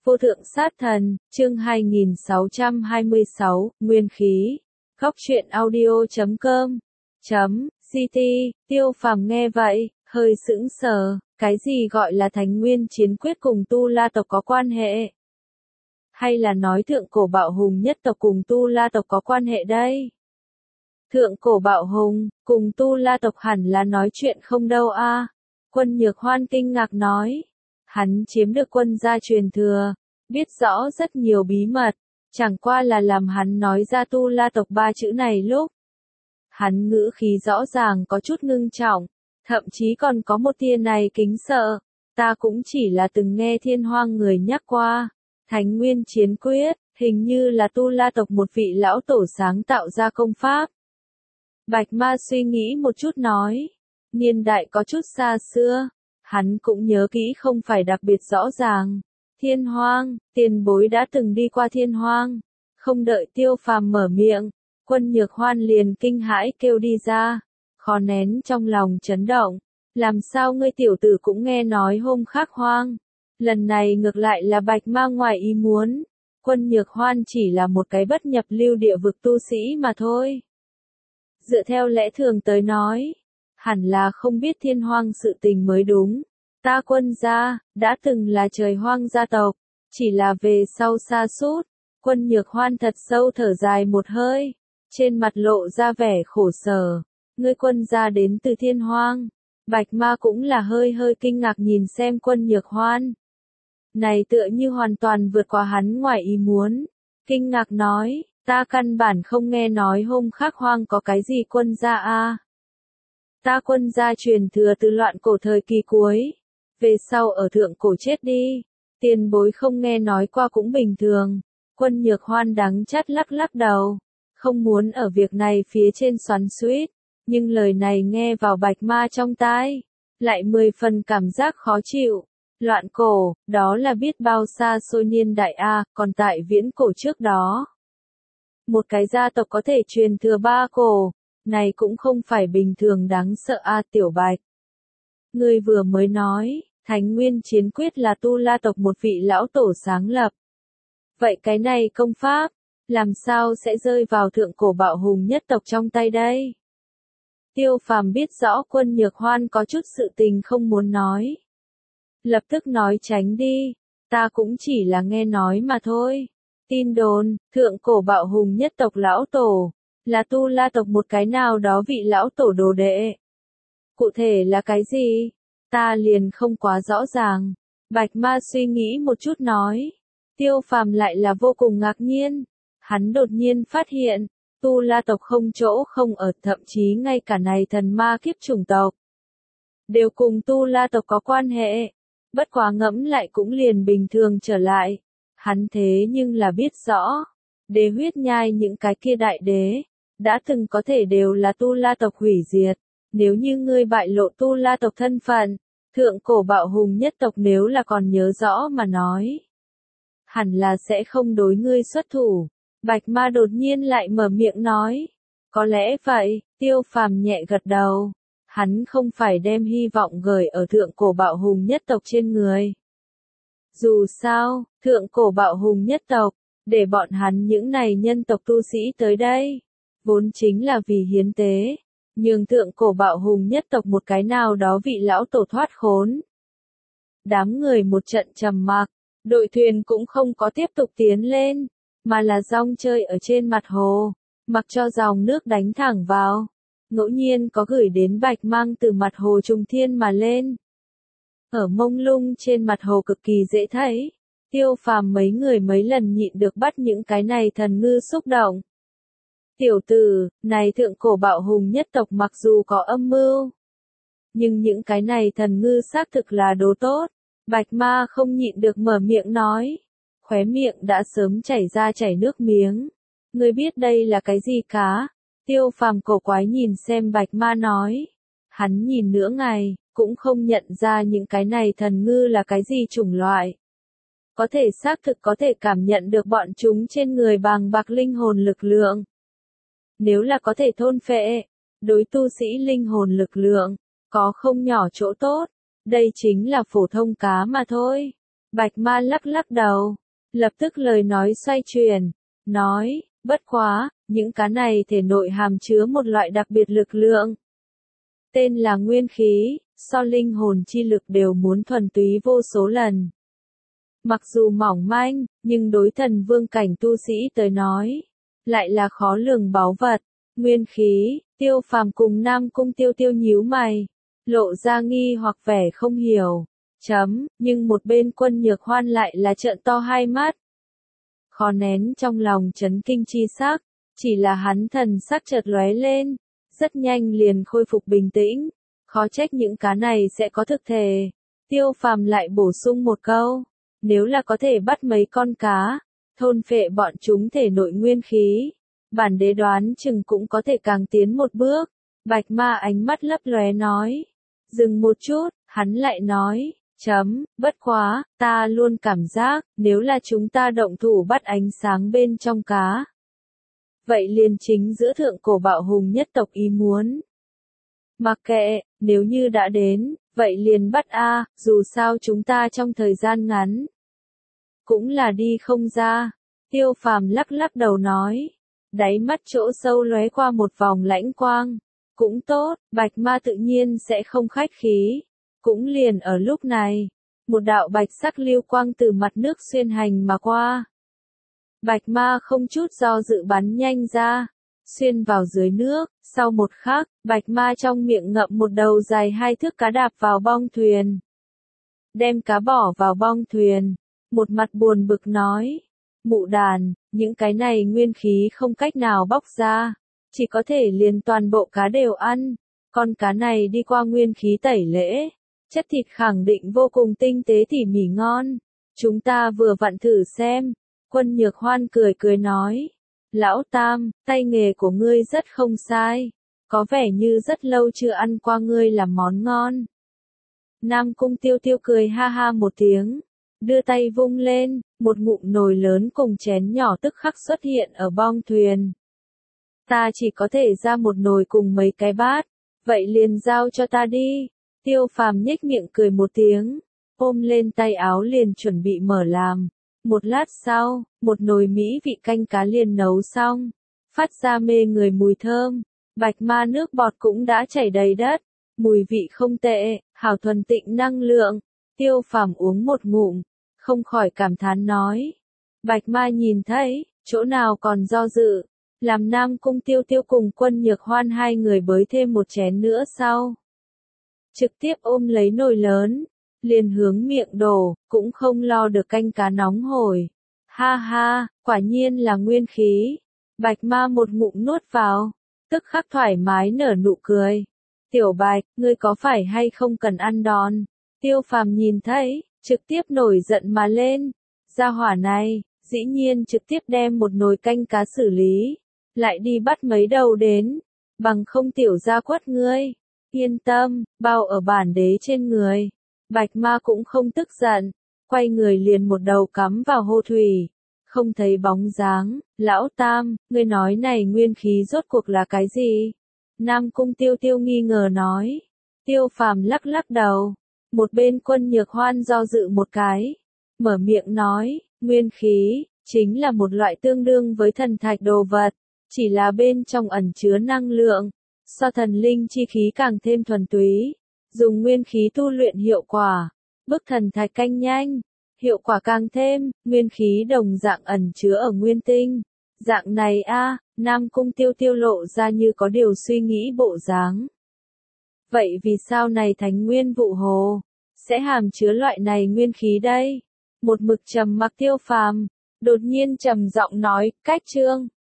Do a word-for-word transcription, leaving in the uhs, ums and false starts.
Vô thượng sát thần, chương hai nghìn sáu trăm hai mươi sáu, nguyên khí. Góc truyện audio chấm com chấm ct. Tiêu Phàm nghe vậy, hơi sững sờ, cái gì gọi là Thánh Nguyên Chiến Quyết cùng Tu La tộc có quan hệ? Hay là nói thượng cổ bạo hùng nhất tộc cùng Tu La tộc có quan hệ đây? Thượng cổ bạo hùng, cùng Tu La tộc hẳn là nói chuyện không đâu a. À? Quân Nhược Hoan kinh ngạc nói. Hắn chiếm được quân gia truyền thừa, biết rõ rất nhiều bí mật, chẳng qua là làm hắn nói ra Tu La tộc ba chữ này lúc. Hắn ngữ khí rõ ràng có chút ngưng trọng, thậm chí còn có một tia này kính sợ. Ta cũng chỉ là từng nghe Thiên Hoang người nhắc qua, Thánh Nguyên Chiến Quyết, hình như là Tu La tộc một vị lão tổ sáng tạo ra công pháp. Bạch Ma suy nghĩ một chút nói, niên đại có chút xa xưa, hắn cũng nhớ kỹ không phải đặc biệt rõ ràng. Thiên Hoang, tiền bối đã từng đi qua Thiên Hoang. Không đợi Tiêu Phàm mở miệng, Quân Nhược Hoan liền kinh hãi kêu đi ra, khó nén trong lòng chấn động. Làm sao ngươi tiểu tử cũng nghe nói hôm khác hoang? Lần này ngược lại là Bạch Ma ngoài ý muốn. Quân Nhược Hoan chỉ là một cái bất nhập lưu địa vực tu sĩ mà thôi. Dựa theo lẽ thường tới nói, hẳn là không biết Thiên Hoang sự tình mới đúng. Ta Quân gia, đã từng là trời hoang gia tộc, chỉ là về sau xa sút. Quân Nhược Hoan thật sâu thở dài một hơi, trên mặt lộ ra vẻ khổ sở. Ngươi Quân gia đến từ Thiên Hoang. Bạch Ma cũng là hơi hơi kinh ngạc nhìn xem Quân Nhược Hoan. Này tựa như hoàn toàn vượt qua hắn ngoài ý muốn. Kinh ngạc nói, ta căn bản không nghe nói hôm khác hoang có cái gì Quân gia a. Ta Quân gia truyền thừa từ loạn cổ thời kỳ cuối. Về sau ở thượng cổ chết đi, tiền bối không nghe nói qua cũng bình thường. Quân Nhược Hoan đắng chát lắc lắc đầu, không muốn ở việc này phía trên xoắn xuýt, nhưng lời này nghe vào Bạch Ma trong tai, lại mười phần cảm giác khó chịu. Loạn cổ, đó là biết bao xa xôi niên đại a, còn tại viễn cổ trước đó. Một cái gia tộc có thể truyền thừa ba cổ, này cũng không phải bình thường đáng sợ a. Tiểu Bạch. Ngươi vừa mới nói, Thánh Nguyên Chiến Quyết là Tu La tộc một vị lão tổ sáng lập. Vậy cái này công pháp, làm sao sẽ rơi vào thượng cổ bạo hùng nhất tộc trong tay đây? Tiêu Phàm biết rõ Quân Nhược Hoan có chút sự tình không muốn nói. Lập tức nói tránh đi, ta cũng chỉ là nghe nói mà thôi. Tin đồn, thượng cổ bạo hùng nhất tộc lão tổ, là Tu La tộc một cái nào đó vị lão tổ đồ đệ. Cụ thể là cái gì? Ta liền không quá rõ ràng. Bạch Ma suy nghĩ một chút nói. Tiêu Phàm lại là vô cùng ngạc nhiên. Hắn đột nhiên phát hiện, Tu La tộc không chỗ không ở, thậm chí ngay cả này thần ma kiếp chủng tộc đều cùng Tu La tộc có quan hệ. Bất quá ngẫm lại cũng liền bình thường trở lại. Hắn thế nhưng là biết rõ, đế huyết nhai những cái kia đại đế, đã từng có thể đều là Tu La tộc hủy diệt. Nếu như ngươi bại lộ Tu La tộc thân phận, thượng cổ bạo hùng nhất tộc nếu là còn nhớ rõ mà nói, hẳn là sẽ không đối ngươi xuất thủ. Bạch Ma đột nhiên lại mở miệng nói, có lẽ vậy. Tiêu Phàm nhẹ gật đầu, hắn không phải đem hy vọng gửi ở thượng cổ bạo hùng nhất tộc trên người. Dù sao, thượng cổ bạo hùng nhất tộc, để bọn hắn những này nhân tộc tu sĩ tới đây, vốn chính là vì hiến tế. Nhưng thượng cổ bạo hùng nhất tộc một cái nào đó vị lão tổ thoát khốn. Đám người một trận trầm mặc, đội thuyền cũng không có tiếp tục tiến lên, mà là rong chơi ở trên mặt hồ, mặc cho dòng nước đánh thẳng vào. Ngẫu nhiên có gửi đến bạch mang từ mặt hồ trùng thiên mà lên. Ở mông lung trên mặt hồ cực kỳ dễ thấy, Tiêu Phàm mấy người mấy lần nhịn được bắt những cái này thần ngư xúc động. Tiểu tử, này thượng cổ bạo hùng nhất tộc mặc dù có âm mưu, nhưng những cái này thần ngư xác thực là đồ tốt. Bạch Ma không nhịn được mở miệng nói, khóe miệng đã sớm chảy ra chảy nước miếng. Ngươi biết đây là cái gì cá? Tiêu Phàm cổ quái nhìn xem Bạch Ma nói. Hắn nhìn nửa ngày, cũng không nhận ra những cái này thần ngư là cái gì chủng loại. Có thể xác thực có thể cảm nhận được bọn chúng trên người bàng bạc linh hồn lực lượng. Nếu là có thể thôn phệ, đối tu sĩ linh hồn lực lượng, có không nhỏ chỗ tốt. Đây chính là phổ thông cá mà thôi. Bạch Ma lắc lắc đầu, lập tức lời nói xoay chuyển, nói, bất quá, những cá này thể nội hàm chứa một loại đặc biệt lực lượng. Tên là nguyên khí, so linh hồn chi lực đều muốn thuần túy vô số lần. Mặc dù mỏng manh, nhưng đối thần vương cảnh tu sĩ tới nói, lại là khó lường báu vật. Nguyên khí, Tiêu Phàm cùng Nam Cung Tiêu Tiêu nhíu mày, lộ ra nghi hoặc vẻ không hiểu. Chấm, nhưng một bên Quân Nhược Hoan lại là trợn to hai mắt. Khó nén trong lòng chấn kinh chi sắc, chỉ là hắn thần sắc chợt lóe lên, rất nhanh liền khôi phục bình tĩnh, khó trách những cá này sẽ có thực thể. Tiêu Phàm lại bổ sung một câu, nếu là có thể bắt mấy con cá, thôn phệ bọn chúng thể nội nguyên khí, bản đế đoán chừng cũng có thể càng tiến một bước. Bạch Ma ánh mắt lấp lóe nói, dừng một chút, hắn lại nói, chấm, bất quá, ta luôn cảm giác, nếu là chúng ta động thủ bắt ánh sáng bên trong cá, vậy liền chính giữa thượng cổ bạo hùng nhất tộc ý muốn. Mặc kệ, nếu như đã đến, vậy liền bắt a, dù sao chúng ta trong thời gian ngắn, cũng là đi không ra. Tiêu Phàm lắc lắc đầu nói, đáy mắt chỗ sâu lóe qua một vòng lãnh quang. Cũng tốt, Bạch Ma tự nhiên sẽ không khách khí. Cũng liền ở lúc này, một đạo bạch sắc lưu quang từ mặt nước xuyên hành mà qua. Bạch Ma không chút do dự bắn nhanh ra, xuyên vào dưới nước, sau một khắc, Bạch Ma trong miệng ngậm một đầu dài hai thước cá đạp vào bong thuyền. Đem cá bỏ vào bong thuyền, một mặt buồn bực nói, mụ đàn, những cái này nguyên khí không cách nào bóc ra, chỉ có thể liền toàn bộ cá đều ăn, con cá này đi qua nguyên khí tẩy lễ, chất thịt khẳng định vô cùng tinh tế tỉ mỉ ngon, chúng ta vừa vặn thử xem. Quân Nhược Hoan cười cười nói, lão Tam, tay nghề của ngươi rất không sai, có vẻ như rất lâu chưa ăn qua ngươi làm món ngon. Nam Cung Tiêu Tiêu cười ha ha một tiếng, đưa tay vung lên, một ngụm nồi lớn cùng chén nhỏ tức khắc xuất hiện ở bong thuyền. Ta chỉ có thể ra một nồi cùng mấy cái bát, vậy liền giao cho ta đi. Tiêu Phàm nhếch miệng cười một tiếng, ôm lên tay áo liền chuẩn bị mở làm. Một lát sau, một nồi mỹ vị canh cá liền nấu xong, phát ra mê người mùi thơm. Bạch Ma nước bọt cũng đã chảy đầy đất, mùi vị không tệ, hảo thuần tịnh năng lượng. Tiêu Phàm uống một ngụm, không khỏi cảm thán nói. Bạch Ma nhìn thấy, chỗ nào còn do dự, làm Nam Cung Tiêu Tiêu cùng Quân Nhược Hoan hai người bới thêm một chén nữa sau. Trực tiếp ôm lấy nồi lớn, liền hướng miệng đổ, cũng không lo được canh cá nóng hổi. Ha ha, quả nhiên là nguyên khí. Bạch Ma một ngụm nuốt vào, tức khắc thoải mái nở nụ cười. Tiểu Bạch, ngươi có phải hay không cần ăn đòn? Tiêu Phàm nhìn thấy, trực tiếp nổi giận mà lên. Gia hỏa này, dĩ nhiên trực tiếp đem một nồi canh cá xử lý, lại đi bắt mấy đầu đến, bằng không tiểu gia quất ngươi. Yên tâm, bao ở bản đế trên người. Bạch Ma cũng không tức giận, quay người liền một đầu cắm vào hô thủy, không thấy bóng dáng. Lão Tam, ngươi nói này nguyên khí rốt cuộc là cái gì? Nam Cung Tiêu Tiêu nghi ngờ nói. Tiêu Phàm lắc lắc đầu, một bên Quân Nhược Hoan do dự một cái, mở miệng nói, nguyên khí, chính là một loại tương đương với thần thạch đồ vật, chỉ là bên trong ẩn chứa năng lượng, so thần linh chi khí càng thêm thuần túy. Dùng nguyên khí tu luyện hiệu quả, bức thần thạch canh nhanh, hiệu quả càng thêm, nguyên khí đồng dạng ẩn chứa ở nguyên tinh. Dạng này a, Nam Cung Tiêu Tiêu lộ ra như có điều suy nghĩ bộ dáng. Vậy vì sao này Thánh Nguyên Vụ Hồ sẽ hàm chứa loại này nguyên khí đây? Một mực trầm mặc Tiêu Phàm, đột nhiên trầm giọng nói, cách chương